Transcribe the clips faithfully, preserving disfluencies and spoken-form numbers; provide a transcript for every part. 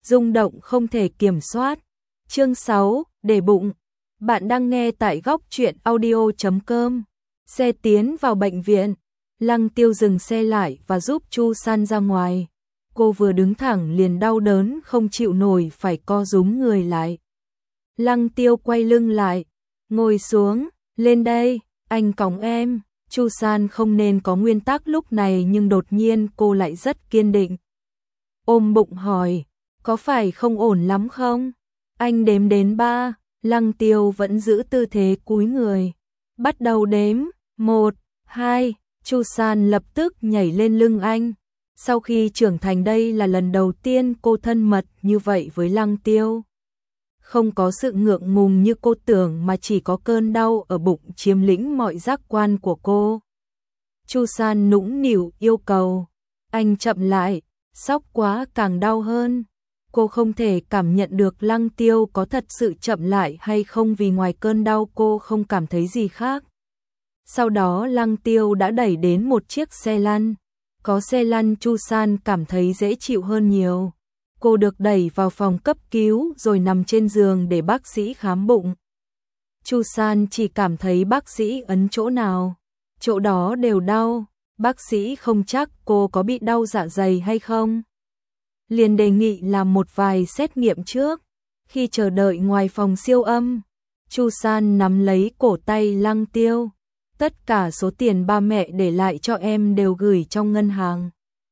rung động không thể kiểm soát. Chương sáu, để bụng. Bạn đang nghe tại góc truyện audio chấm com. Xe tiến vào bệnh viện. Lăng Tiêu dừng xe lại và giúp Chu San ra ngoài. Cô vừa đứng thẳng liền đau đớn không chịu nổi phải co rúm người lại. Lăng Tiêu quay lưng lại. Ngồi xuống, lên đây, anh cõng em. Chu San không nên có nguyên tắc lúc này nhưng đột nhiên cô lại rất kiên định. Ôm bụng hỏi, có phải không ổn lắm không? Anh đếm đến ba, Lăng Tiêu vẫn giữ tư thế cúi người. Bắt đầu đếm, một, hai, Chu San lập tức nhảy lên lưng anh. Sau khi trưởng thành đây là lần đầu tiên cô thân mật như vậy với Lăng Tiêu. Không có sự ngượng ngùng như cô tưởng mà chỉ có cơn đau ở bụng chiếm lĩnh mọi giác quan của cô. Chu San nũng nịu yêu cầu, anh chậm lại, sóc quá càng đau hơn. Cô không thể cảm nhận được Lăng Tiêu có thật sự chậm lại hay không vì ngoài cơn đau cô không cảm thấy gì khác. Sau đó Lăng Tiêu đã đẩy đến một chiếc xe lăn. Có xe lăn Chu San cảm thấy dễ chịu hơn nhiều. Cô được đẩy vào phòng cấp cứu rồi nằm trên giường để bác sĩ khám bụng. Chu San chỉ cảm thấy bác sĩ ấn chỗ nào, chỗ đó đều đau. Bác sĩ không chắc cô có bị đau dạ dày hay không. Liền đề nghị làm một vài xét nghiệm trước. Khi chờ đợi ngoài phòng siêu âm, Chu San nắm lấy cổ tay Lăng Tiêu. Tất cả số tiền ba mẹ để lại cho em đều gửi trong ngân hàng.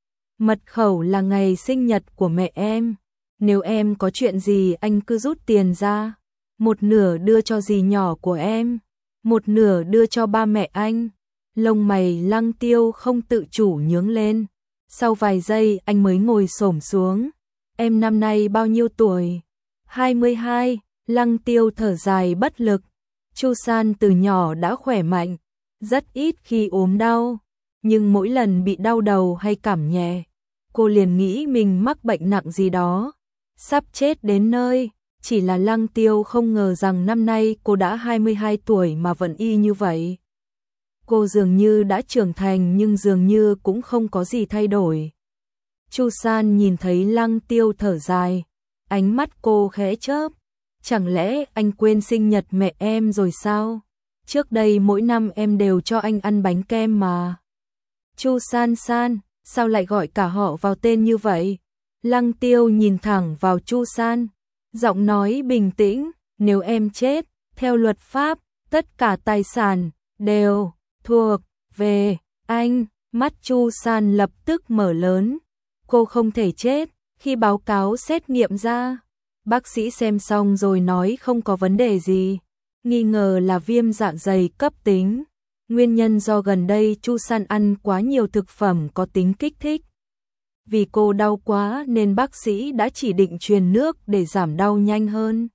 Mật khẩu là ngày sinh nhật của mẹ em. Nếu em có chuyện gì anh cứ rút tiền ra. Một nửa đưa cho dì nhỏ của em, một nửa đưa cho ba mẹ anh. Lông mày Lăng Tiêu không tự chủ nhướng lên. Sau vài giây anh mới ngồi xổm xuống. Em năm nay bao nhiêu tuổi? hai mươi hai. Lăng Tiêu thở dài bất lực. Chu San từ nhỏ đã khỏe mạnh, rất ít khi ốm đau. Nhưng mỗi lần bị đau đầu hay cảm nhẹ, cô liền nghĩ mình mắc bệnh nặng gì đó, sắp chết đến nơi. Chỉ là Lăng Tiêu không ngờ rằng năm nay cô đã hai mươi hai tuổi mà vẫn y như vậy. Cô dường như đã trưởng thành nhưng dường như cũng không có gì thay đổi. Chu San nhìn thấy Lăng Tiêu thở dài, ánh mắt cô khẽ chớp. Chẳng lẽ anh quên sinh nhật mẹ em rồi sao? Trước đây mỗi năm em đều cho anh ăn bánh kem mà. Chu San San, sao lại gọi cả họ vào tên như vậy? Lăng Tiêu nhìn thẳng vào Chu San, giọng nói bình tĩnh, nếu em chết, theo luật pháp, tất cả tài sản đều thuộc về anh. Mắt Chu San lập tức mở lớn. Cô không thể chết. Khi báo cáo xét nghiệm ra, bác sĩ xem xong rồi nói không có vấn đề gì, nghi ngờ là viêm dạ dày cấp tính. Nguyên nhân do gần đây Chu San ăn quá nhiều thực phẩm có tính kích thích. Vì cô đau quá nên bác sĩ đã chỉ định truyền nước để giảm đau nhanh hơn.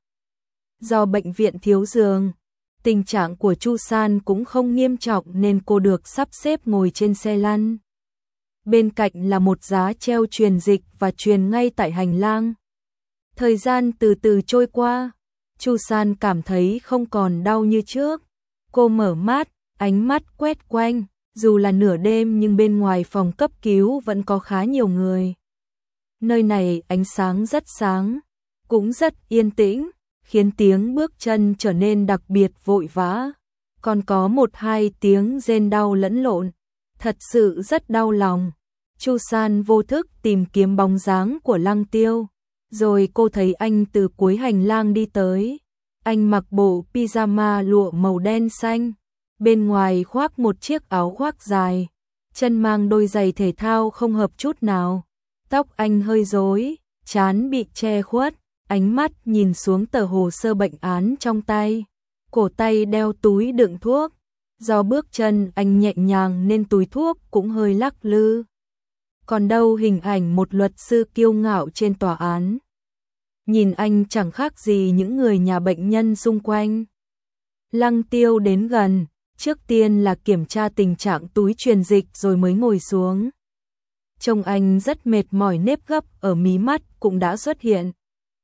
Do bệnh viện thiếu giường, tình trạng của Chu San cũng không nghiêm trọng nên cô được sắp xếp ngồi trên xe lăn. Bên cạnh là một giá treo truyền dịch và truyền ngay tại hành lang. Thời gian từ từ trôi qua, Chu San cảm thấy không còn đau như trước. Cô mở mắt, ánh mắt quét quanh, dù là nửa đêm nhưng bên ngoài phòng cấp cứu vẫn có khá nhiều người. Nơi này ánh sáng rất sáng, cũng rất yên tĩnh, khiến tiếng bước chân trở nên đặc biệt vội vã. Còn có một hai tiếng rên đau lẫn lộn, thật sự rất đau lòng. Chu San vô thức tìm kiếm bóng dáng của Lăng Tiêu, rồi cô thấy anh từ cuối hành lang đi tới. Anh mặc bộ pyjama lụa màu đen xanh, bên ngoài khoác một chiếc áo khoác dài, chân mang đôi giày thể thao không hợp chút nào. Tóc anh hơi rối, trán bị che khuất, ánh mắt nhìn xuống tờ hồ sơ bệnh án trong tay. Cổ tay đeo túi đựng thuốc, do bước chân anh nhẹ nhàng nên túi thuốc cũng hơi lắc lư. Còn đâu hình ảnh một luật sư kiêu ngạo trên tòa án. Nhìn anh chẳng khác gì những người nhà bệnh nhân xung quanh. Lăng Tiêu đến gần, trước tiên là kiểm tra tình trạng túi truyền dịch rồi mới ngồi xuống. Trông anh rất mệt mỏi, nếp gấp ở mí mắt cũng đã xuất hiện.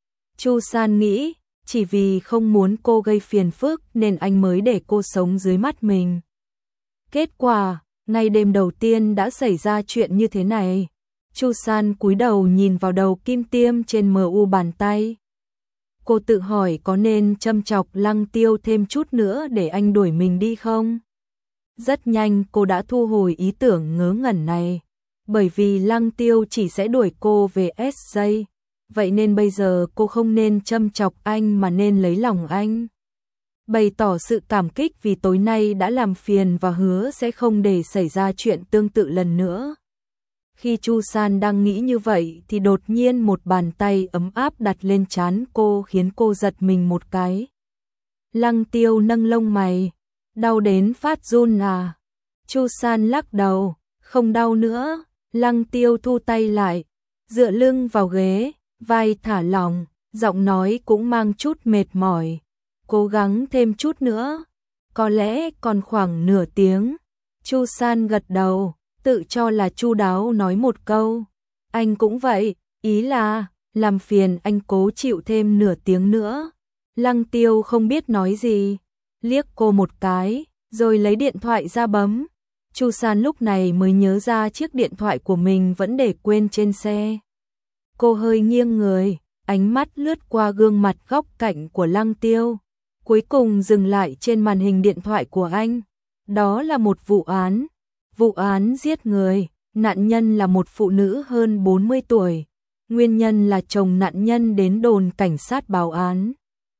Chu San nghĩ, chỉ vì không muốn cô gây phiền phức nên anh mới để cô sống dưới mắt mình. Kết quả, ngay đêm đầu tiên đã xảy ra chuyện như thế này. Chu San cúi đầu nhìn vào đầu kim tiêm trên mờ u bàn tay. Cô tự hỏi có nên châm chọc Lăng Tiêu thêm chút nữa để anh đuổi mình đi không? Rất nhanh cô đã thu hồi ý tưởng ngớ ngẩn này, bởi vì Lăng Tiêu chỉ sẽ đuổi cô về ét gi, vậy nên bây giờ cô không nên châm chọc anh mà nên lấy lòng anh. Bày tỏ sự cảm kích vì tối nay đã làm phiền và hứa sẽ không để xảy ra chuyện tương tự lần nữa. Khi Chu San đang nghĩ như vậy thì đột nhiên một bàn tay ấm áp đặt lên trán cô khiến cô giật mình một cái. Lăng Tiêu nâng lông mày, đau đến phát run à? Chu San lắc đầu, không đau nữa. Lăng Tiêu thu tay lại, dựa lưng vào ghế, vai thả lỏng, giọng nói cũng mang chút mệt mỏi. Cố gắng thêm chút nữa, có lẽ còn khoảng nửa tiếng. Chu San gật đầu, tự cho là chu đáo nói một câu. Anh cũng vậy, ý là làm phiền anh cố chịu thêm nửa tiếng nữa. Lăng Tiêu không biết nói gì, liếc cô một cái, rồi lấy điện thoại ra bấm. Chu San lúc này mới nhớ ra chiếc điện thoại của mình vẫn để quên trên xe. Cô hơi nghiêng người, ánh mắt lướt qua gương mặt góc cạnh của Lăng Tiêu, cuối cùng dừng lại trên màn hình điện thoại của anh. Đó là một vụ án, vụ án giết người, nạn nhân là một phụ nữ hơn bốn mươi tuổi, nguyên nhân là chồng nạn nhân đến đồn cảnh sát báo án,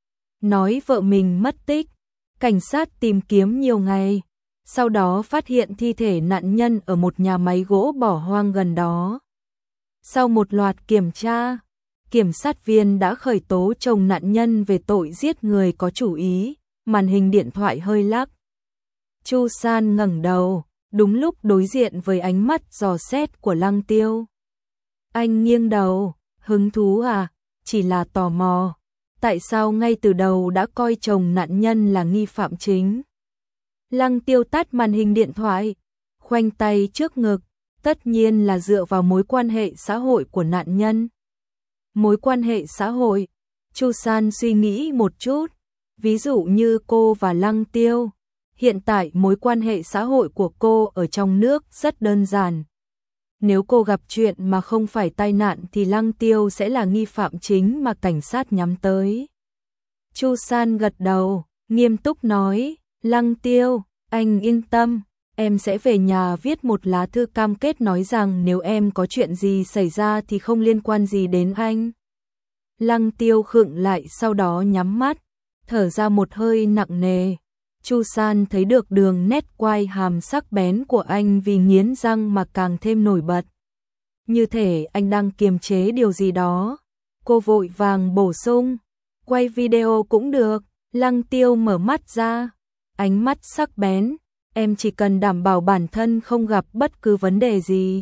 nói vợ mình mất tích. Cảnh sát tìm kiếm nhiều ngày, sau đó phát hiện thi thể nạn nhân ở một nhà máy gỗ bỏ hoang gần đó. Sau một loạt kiểm tra, kiểm sát viên đã khởi tố chồng nạn nhân về tội giết người có chủ ý. Màn hình điện thoại hơi lắc. Chu San ngẩng đầu, đúng lúc đối diện với ánh mắt dò xét của Lăng Tiêu. Anh nghiêng đầu, hứng thú à? Chỉ là tò mò. Tại sao ngay từ đầu đã coi chồng nạn nhân là nghi phạm chính? Lăng Tiêu tắt màn hình điện thoại, khoanh tay trước ngực, tất nhiên là dựa vào mối quan hệ xã hội của nạn nhân. Mối quan hệ xã hội? Chu San suy nghĩ một chút, ví dụ như cô và Lăng Tiêu. Hiện tại mối quan hệ xã hội của cô ở trong nước rất đơn giản. Nếu cô gặp chuyện mà không phải tai nạn thì Lăng Tiêu sẽ là nghi phạm chính mà cảnh sát nhắm tới. Chu San gật đầu, nghiêm túc nói, Lăng Tiêu, anh yên tâm, em sẽ về nhà viết một lá thư cam kết nói rằng nếu em có chuyện gì xảy ra thì không liên quan gì đến anh. Lăng Tiêu khựng lại sau đó nhắm mắt, thở ra một hơi nặng nề. Chu San thấy được đường nét quai hàm sắc bén của anh vì nghiến răng mà càng thêm nổi bật. Như thể anh đang kiềm chế điều gì đó. Cô vội vàng bổ sung, quay video cũng được. Lăng Tiêu mở mắt ra, ánh mắt sắc bén, em chỉ cần đảm bảo bản thân không gặp bất cứ vấn đề gì.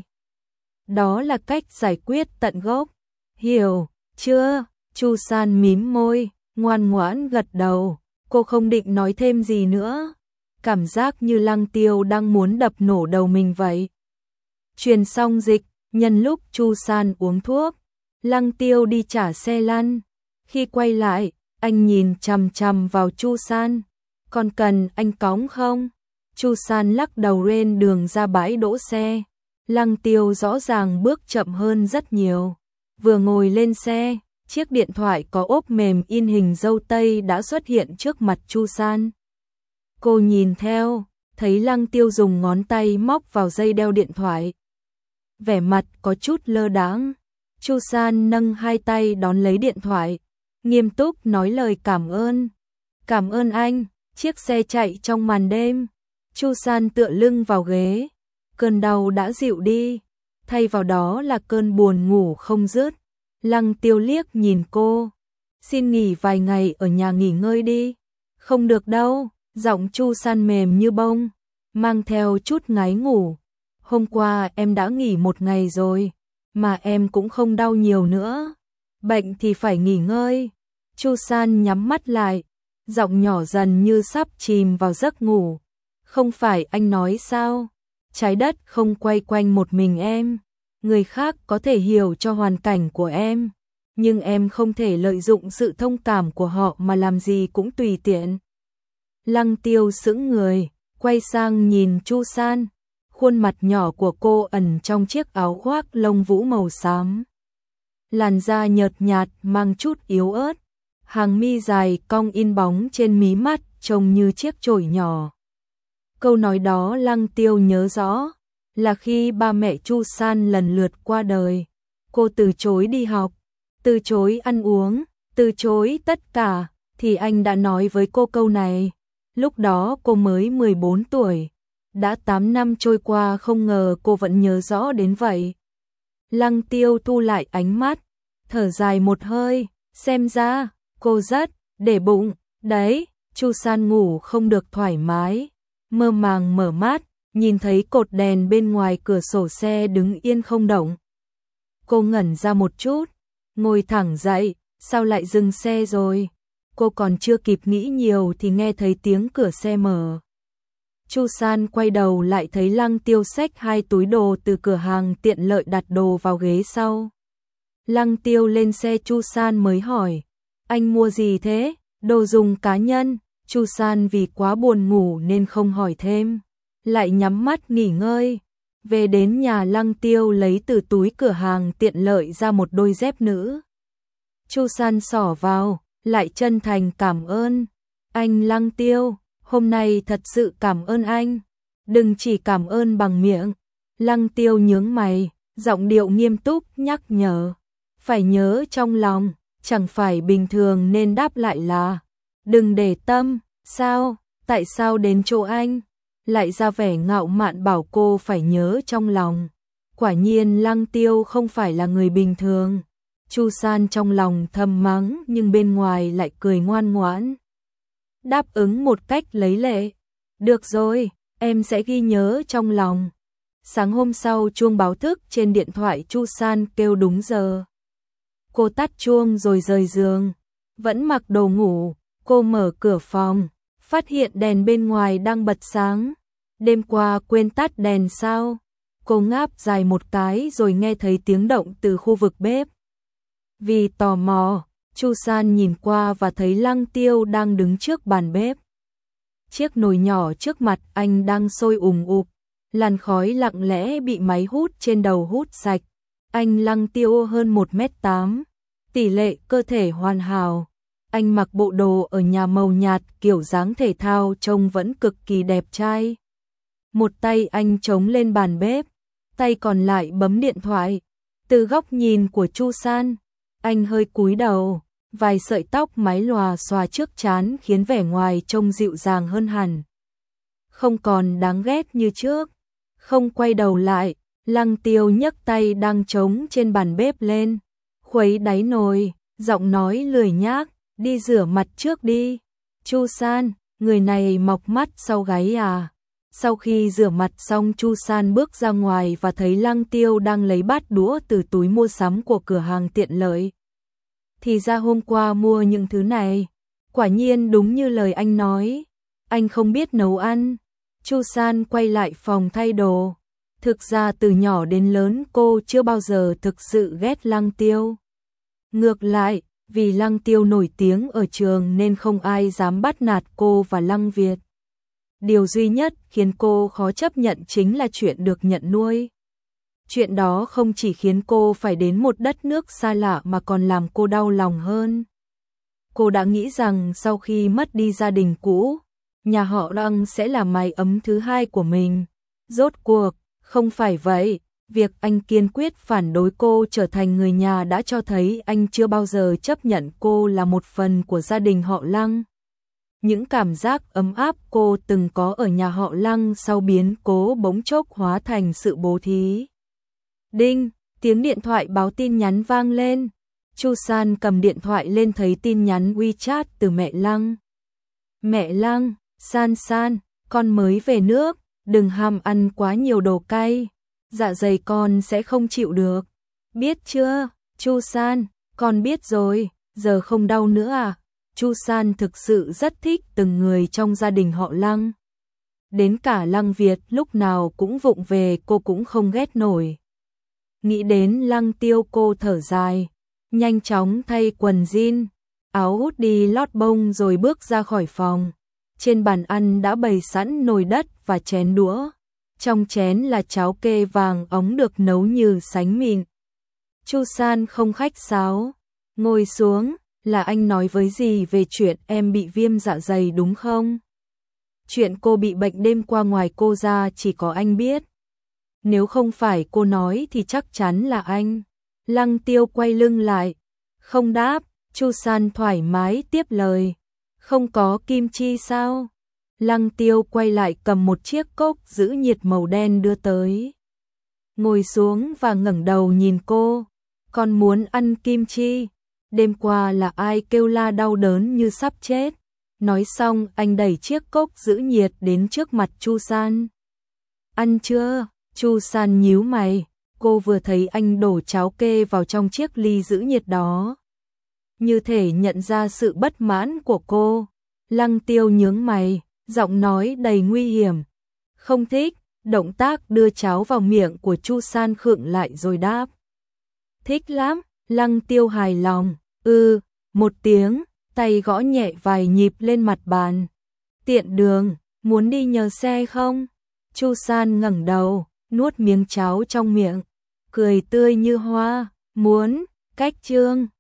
Đó là cách giải quyết tận gốc. Hiểu chưa? Chu San mím môi, ngoan ngoãn gật đầu. Cô không định nói thêm gì nữa. Cảm giác như Lăng Tiêu đang muốn đập nổ đầu mình vậy. Truyền xong dịch, nhân lúc Chu San uống thuốc, Lăng Tiêu đi trả xe lăn. Khi quay lại, anh nhìn chằm chằm vào Chu San. Còn cần anh cõng không? Chu San lắc đầu lên đường ra bãi đỗ xe. Lăng Tiêu rõ ràng bước chậm hơn rất nhiều. Vừa ngồi lên xe, chiếc điện thoại có ốp mềm in hình dâu tây đã xuất hiện trước mặt Chu San. Cô nhìn theo, thấy Lăng Tiêu dùng ngón tay móc vào dây đeo điện thoại. Vẻ mặt có chút lơ đãng. Chu San nâng hai tay đón lấy điện thoại, nghiêm túc nói lời cảm ơn. Cảm ơn anh. Chiếc xe chạy trong màn đêm. Chu San tựa lưng vào ghế. Cơn đau đã dịu đi, thay vào đó là cơn buồn ngủ không dứt. Lăng Tiêu liếc nhìn cô. Xin nghỉ vài ngày ở nhà nghỉ ngơi đi. Không được đâu. Giọng Chu San mềm như bông, mang theo chút ngái ngủ. Hôm qua em đã nghỉ một ngày rồi, mà em cũng không đau nhiều nữa. Bệnh thì phải nghỉ ngơi. Chu San nhắm mắt lại, giọng nhỏ dần như sắp chìm vào giấc ngủ. Không phải anh nói sao? Trái đất không quay quanh một mình em. Người khác có thể hiểu cho hoàn cảnh của em, nhưng em không thể lợi dụng sự thông cảm của họ mà làm gì cũng tùy tiện. Lăng Tiêu sững người, quay sang nhìn Chu San, khuôn mặt nhỏ của cô ẩn trong chiếc áo khoác lông vũ màu xám. Làn da nhợt nhạt mang chút yếu ớt, hàng mi dài cong in bóng trên mí mắt trông như chiếc chổi nhỏ. Câu nói đó Lăng Tiêu nhớ rõ, là khi ba mẹ Chu San lần lượt qua đời, cô từ chối đi học, từ chối ăn uống, từ chối tất cả, thì anh đã nói với cô câu này. Lúc đó cô mới mười bốn tuổi, đã tám năm trôi qua không ngờ cô vẫn nhớ rõ đến vậy. Lăng Tiêu thu lại ánh mắt, thở dài một hơi, xem ra cô rất để bụng, đấy. Chu San ngủ không được thoải mái, mơ màng mở mắt, nhìn thấy cột đèn bên ngoài cửa sổ xe đứng yên không động. Cô ngẩn ra một chút, ngồi thẳng dậy, sao lại dừng xe rồi? Cô còn chưa kịp nghĩ nhiều thì nghe thấy tiếng cửa xe mở. Chu San quay đầu lại thấy Lăng Tiêu xách hai túi đồ từ cửa hàng tiện lợi đặt đồ vào ghế sau. Lăng Tiêu lên xe Chu San mới hỏi, anh mua gì thế? Đồ dùng cá nhân. Chu San vì quá buồn ngủ nên không hỏi thêm, lại nhắm mắt nghỉ ngơi. Về đến nhà Lăng Tiêu lấy từ túi cửa hàng tiện lợi ra một đôi dép nữ. Chu San xỏ vào, lại chân thành cảm ơn. Anh Lăng Tiêu, hôm nay thật sự cảm ơn anh. Đừng chỉ cảm ơn bằng miệng. Lăng Tiêu nhướng mày, giọng điệu nghiêm túc nhắc nhở. Phải nhớ trong lòng, chẳng phải bình thường nên đáp lại là đừng để tâm. Sao, tại sao đến chỗ anh? Lại ra vẻ ngạo mạn bảo cô phải nhớ trong lòng. Quả nhiên Lăng Tiêu không phải là người bình thường. Chu San trong lòng thầm mắng nhưng bên ngoài lại cười ngoan ngoãn. Đáp ứng một cách lấy lệ. Được rồi, em sẽ ghi nhớ trong lòng. Sáng hôm sau chuông báo thức trên điện thoại Chu San kêu đúng giờ. Cô tắt chuông rồi rời giường. Vẫn mặc đồ ngủ, cô mở cửa phòng, phát hiện đèn bên ngoài đang bật sáng. Đêm qua quên tắt đèn sao? Cô ngáp dài một cái rồi nghe thấy tiếng động từ khu vực bếp. Vì tò mò, Chu San nhìn qua và thấy Lăng Tiêu đang đứng trước bàn bếp. Chiếc nồi nhỏ trước mặt anh đang sôi ùm ụp, làn khói lặng lẽ bị máy hút trên đầu hút sạch. Anh Lăng Tiêu hơn một mét tám, tỷ lệ cơ thể hoàn hảo. Anh mặc bộ đồ ở nhà màu nhạt kiểu dáng thể thao trông vẫn cực kỳ đẹp trai. Một tay anh chống lên bàn bếp, tay còn lại bấm điện thoại. Từ góc nhìn của Chu San, anh hơi cúi đầu, vài sợi tóc mái lòa xòa trước trán khiến vẻ ngoài trông dịu dàng hơn hẳn. Không còn đáng ghét như trước. Không quay đầu lại, Lăng Tiêu nhấc tay đang trống trên bàn bếp lên, khuấy đáy nồi, giọng nói lười nhác, đi rửa mặt trước đi. Chu San, người này mọc mắt sau gáy à? Sau khi rửa mặt xong Chu San bước ra ngoài và thấy Lăng Tiêu đang lấy bát đũa từ túi mua sắm của cửa hàng tiện lợi. Thì ra hôm qua mua những thứ này, quả nhiên đúng như lời anh nói, anh không biết nấu ăn. Chu San quay lại phòng thay đồ. Thực ra từ nhỏ đến lớn cô chưa bao giờ thực sự ghét Lăng Tiêu. Ngược lại, vì Lăng Tiêu nổi tiếng ở trường nên không ai dám bắt nạt cô và Lăng Việt. Điều duy nhất khiến cô khó chấp nhận chính là chuyện được nhận nuôi. Chuyện đó không chỉ khiến cô phải đến một đất nước xa lạ mà còn làm cô đau lòng hơn. Cô đã nghĩ rằng sau khi mất đi gia đình cũ, nhà họ Lăng sẽ là mái ấm thứ hai của mình. Rốt cuộc, không phải vậy. Việc anh kiên quyết phản đối cô trở thành người nhà đã cho thấy anh chưa bao giờ chấp nhận cô là một phần của gia đình họ Lăng. Những cảm giác ấm áp cô từng có ở nhà họ Lăng sau biến cố bỗng chốc hóa thành sự bố thí. Đinh, tiếng điện thoại báo tin nhắn vang lên. Chu San cầm điện thoại lên thấy tin nhắn WeChat từ mẹ Lăng. Mẹ Lăng, San San, con mới về nước, đừng ham ăn quá nhiều đồ cay, dạ dày con sẽ không chịu được. Biết chưa, Chu San, con biết rồi, giờ không đau nữa à? Chu San thực sự rất thích từng người trong gia đình họ Lăng. Đến cả Lăng Việt lúc nào cũng vụng về cô cũng không ghét nổi. Nghĩ đến Lăng Tiêu cô thở dài, nhanh chóng thay quần jean, áo hút đi lót bông rồi bước ra khỏi phòng. Trên bàn ăn đã bày sẵn nồi đất và chén đũa. trong chén là cháo kê vàng óng được nấu như sánh mịn. Chu San không khách sáo, ngồi xuống, là anh nói với gì về chuyện em bị viêm dạ dày đúng không? Chuyện cô bị bệnh đêm qua ngoài cô ra chỉ có anh biết. Nếu không phải cô nói thì chắc chắn là anh. Lăng Tiêu quay lưng lại, không đáp. Chu San thoải mái tiếp lời, không có kim chi sao? Lăng Tiêu quay lại cầm một chiếc cốc giữ nhiệt màu đen đưa tới. Ngồi xuống và ngẩng đầu nhìn cô, con muốn ăn kim chi. Đêm qua là ai kêu la đau đớn như sắp chết. Nói xong anh đẩy chiếc cốc giữ nhiệt đến trước mặt Chu San. Ăn chưa? Chu San nhíu mày, cô vừa thấy anh đổ cháo kê vào trong chiếc ly giữ nhiệt đó. Như thể nhận ra sự bất mãn của cô. Lăng Tiêu nhướng mày, giọng nói đầy nguy hiểm. Không thích. Động tác đưa cháo vào miệng của Chu San khựng lại rồi đáp. Thích lắm. Lăng Tiêu hài lòng. Ừ, một tiếng, tay gõ nhẹ vài nhịp lên mặt bàn. Tiện đường, muốn đi nhờ xe không? Chu San ngẩng đầu, nuốt miếng cháo trong miệng, cười tươi như hoa. Muốn, cách chương.